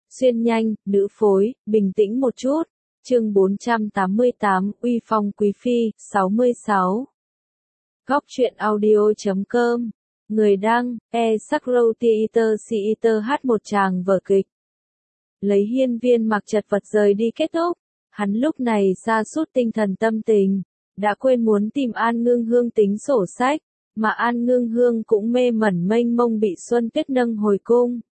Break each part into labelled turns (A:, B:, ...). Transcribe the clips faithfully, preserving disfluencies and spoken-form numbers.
A: Xuyên nhanh, nữ phối, bình tĩnh một chút. Chương bốn trăm tám mươi tám, Uy phong quý phi, sáu mươi sáu. Góc truyện audio chấm com. Người đăng, E Sakro Theater Theater hát một tràng vở kịch. Lấy hiên viên mặc chật vật rời đi kết thúc. Hắn lúc này sa sút tinh thần tâm tình, đã quên muốn tìm An Ngưng Hương tính sổ sách, mà An Ngưng Hương cũng mê mẩn mênh mông bị Xuân Tuyết nâng hồi cung.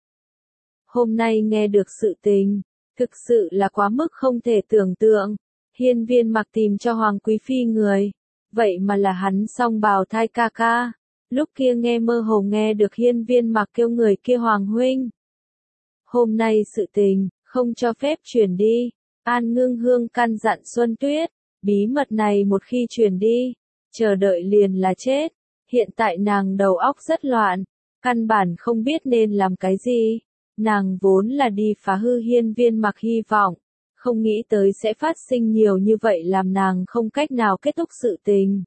A: Hôm nay nghe được sự tình, thực sự là quá mức không thể tưởng tượng. Hiên viên mặc tìm cho Hoàng Quý Phi người, vậy mà là hắn song bào thai ca ca. Lúc kia nghe mơ hồ nghe được hiên viên mặc kêu người kia Hoàng huynh. Hôm nay sự tình, không cho phép truyền đi. An Ngưng Hương căn dặn Xuân Tuyết, bí mật này một khi truyền đi, chờ đợi liền là chết. Hiện tại nàng đầu óc rất loạn, căn bản không biết nên làm cái gì. Nàng vốn là đi phá hư hiên viên mặc hy vọng, không nghĩ tới sẽ phát sinh nhiều như vậy làm nàng không cách nào kết thúc sự tình.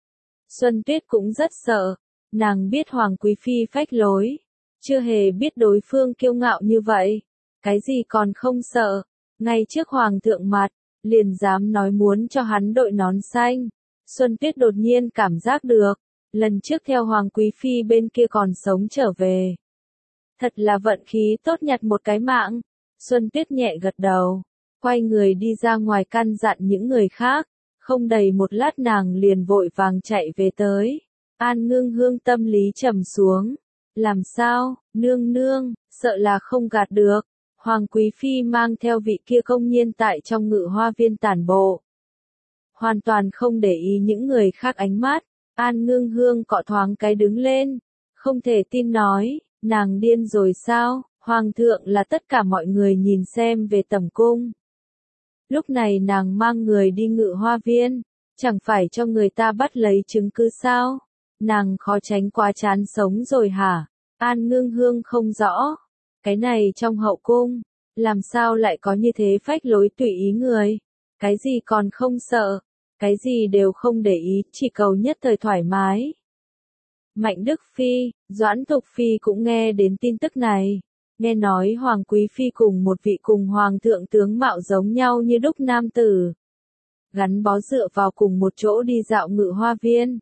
A: Xuân Tuyết cũng rất sợ, nàng biết Hoàng Quý Phi phách lối, chưa hề biết đối phương kiêu ngạo như vậy, cái gì còn không sợ, ngay trước Hoàng thượng mặt, liền dám nói muốn cho hắn đội nón xanh. Xuân Tuyết đột nhiên cảm giác được, lần trước theo Hoàng Quý Phi bên kia còn sống trở về. Thật là vận khí tốt nhặt một cái mạng. Xuân Tuyết nhẹ gật đầu, quay người đi ra ngoài căn dặn những người khác, không đầy một lát nàng liền vội vàng chạy về tới. An Ngưng Hương tâm lý trầm xuống, làm sao, nương nương, sợ là không gạt được. Hoàng Quý Phi mang theo vị kia công nhiên tại trong ngự hoa viên tản bộ, hoàn toàn không để ý những người khác ánh mắt. An Ngưng Hương cọ thoáng cái đứng lên, không thể tin nói, nàng điên rồi sao? Hoàng thượng là tất cả mọi người nhìn xem về tẩm cung. Lúc này nàng mang người đi ngự hoa viên, chẳng phải cho người ta bắt lấy chứng cứ sao? Nàng khó tránh quá chán sống rồi hả? An Ngưng Hương không rõ. Cái này trong hậu cung, làm sao lại có như thế phách lối tùy ý người? Cái gì còn không sợ? Cái gì đều không để ý, chỉ cầu nhất thời thoải mái. Mạnh Đức Phi, Doãn Thục Phi cũng nghe đến tin tức này. Nghe nói Hoàng Quý Phi cùng một vị cùng Hoàng thượng tướng mạo giống nhau như đúc nam tử. Gắn bó dựa vào cùng một chỗ đi dạo ngự hoa viên.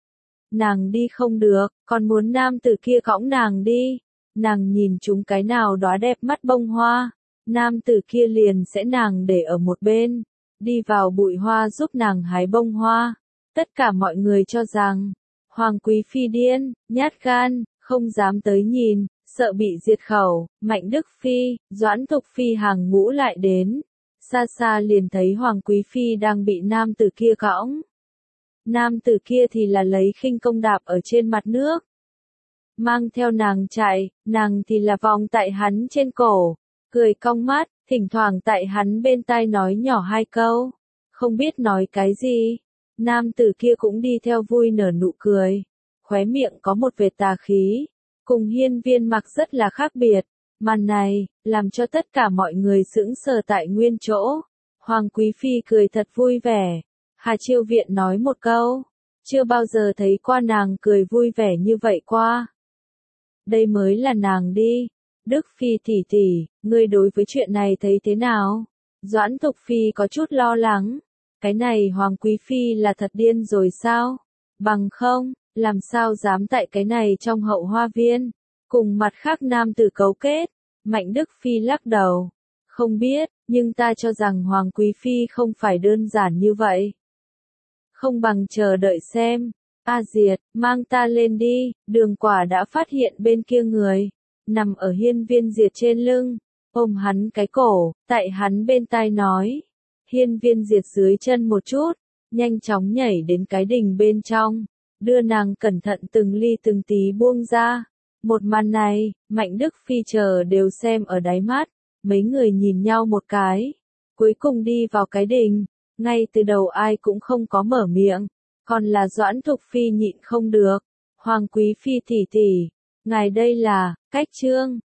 A: Nàng đi không được, còn muốn nam tử kia cõng nàng đi. Nàng nhìn chúng cái nào đóa đẹp mắt bông hoa. Nam tử kia liền sẽ nàng để ở một bên. Đi vào bụi hoa giúp nàng hái bông hoa. Tất cả mọi người cho rằng, Hoàng Quý Phi điên, nhát gan, không dám tới nhìn, sợ bị diệt khẩu. Mạnh Đức Phi, Doãn Thục Phi hàng ngũ lại đến. Xa xa liền thấy Hoàng Quý Phi đang bị nam tử kia cõng. Nam tử kia thì là lấy khinh công đạp ở trên mặt nước. Mang theo nàng chạy, nàng thì là vòng tại hắn trên cổ, cười cong mắt, thỉnh thoảng tại hắn bên tai nói nhỏ hai câu. Không biết nói cái gì. Nam tử kia cũng đi theo vui nở nụ cười, khóe miệng có một vệt tà khí, cùng hiên viên mặc rất là khác biệt. Màn này, làm cho tất cả mọi người sững sờ tại nguyên chỗ. Hoàng Quý Phi cười thật vui vẻ. Hà Chiêu Viện nói một câu, chưa bao giờ thấy qua nàng cười vui vẻ như vậy qua. Đây mới là nàng đi. Đức Phi tỷ tỷ, ngươi đối với chuyện này thấy thế nào? Doãn Thục Phi có chút lo lắng. Cái này Hoàng Quý Phi là thật điên rồi sao? Bằng không, làm sao dám tại cái này trong hậu hoa viên, cùng mặt khác nam tử cấu kết? Mạnh Đức Phi lắc đầu. Không biết, nhưng ta cho rằng Hoàng Quý Phi không phải đơn giản như vậy. Không bằng chờ đợi xem. A Diệt, mang ta lên đi. Đường Quả đã phát hiện bên kia người, nằm ở hiên viên Diệt trên lưng, ôm hắn cái cổ, tại hắn bên tai nói. Hiên viên Diệt dưới chân một chút, nhanh chóng nhảy đến cái đình bên trong, đưa nàng cẩn thận từng ly từng tí buông ra. Một màn này, Mạnh Đức Phi chờ đều xem ở đáy mắt, mấy người nhìn nhau một cái, cuối cùng đi vào cái đình, ngay từ đầu ai cũng không có mở miệng, còn là Doãn Thục Phi nhịn không được. Hoàng Quý Phi tỷ tỷ, ngài đây là, cách trương,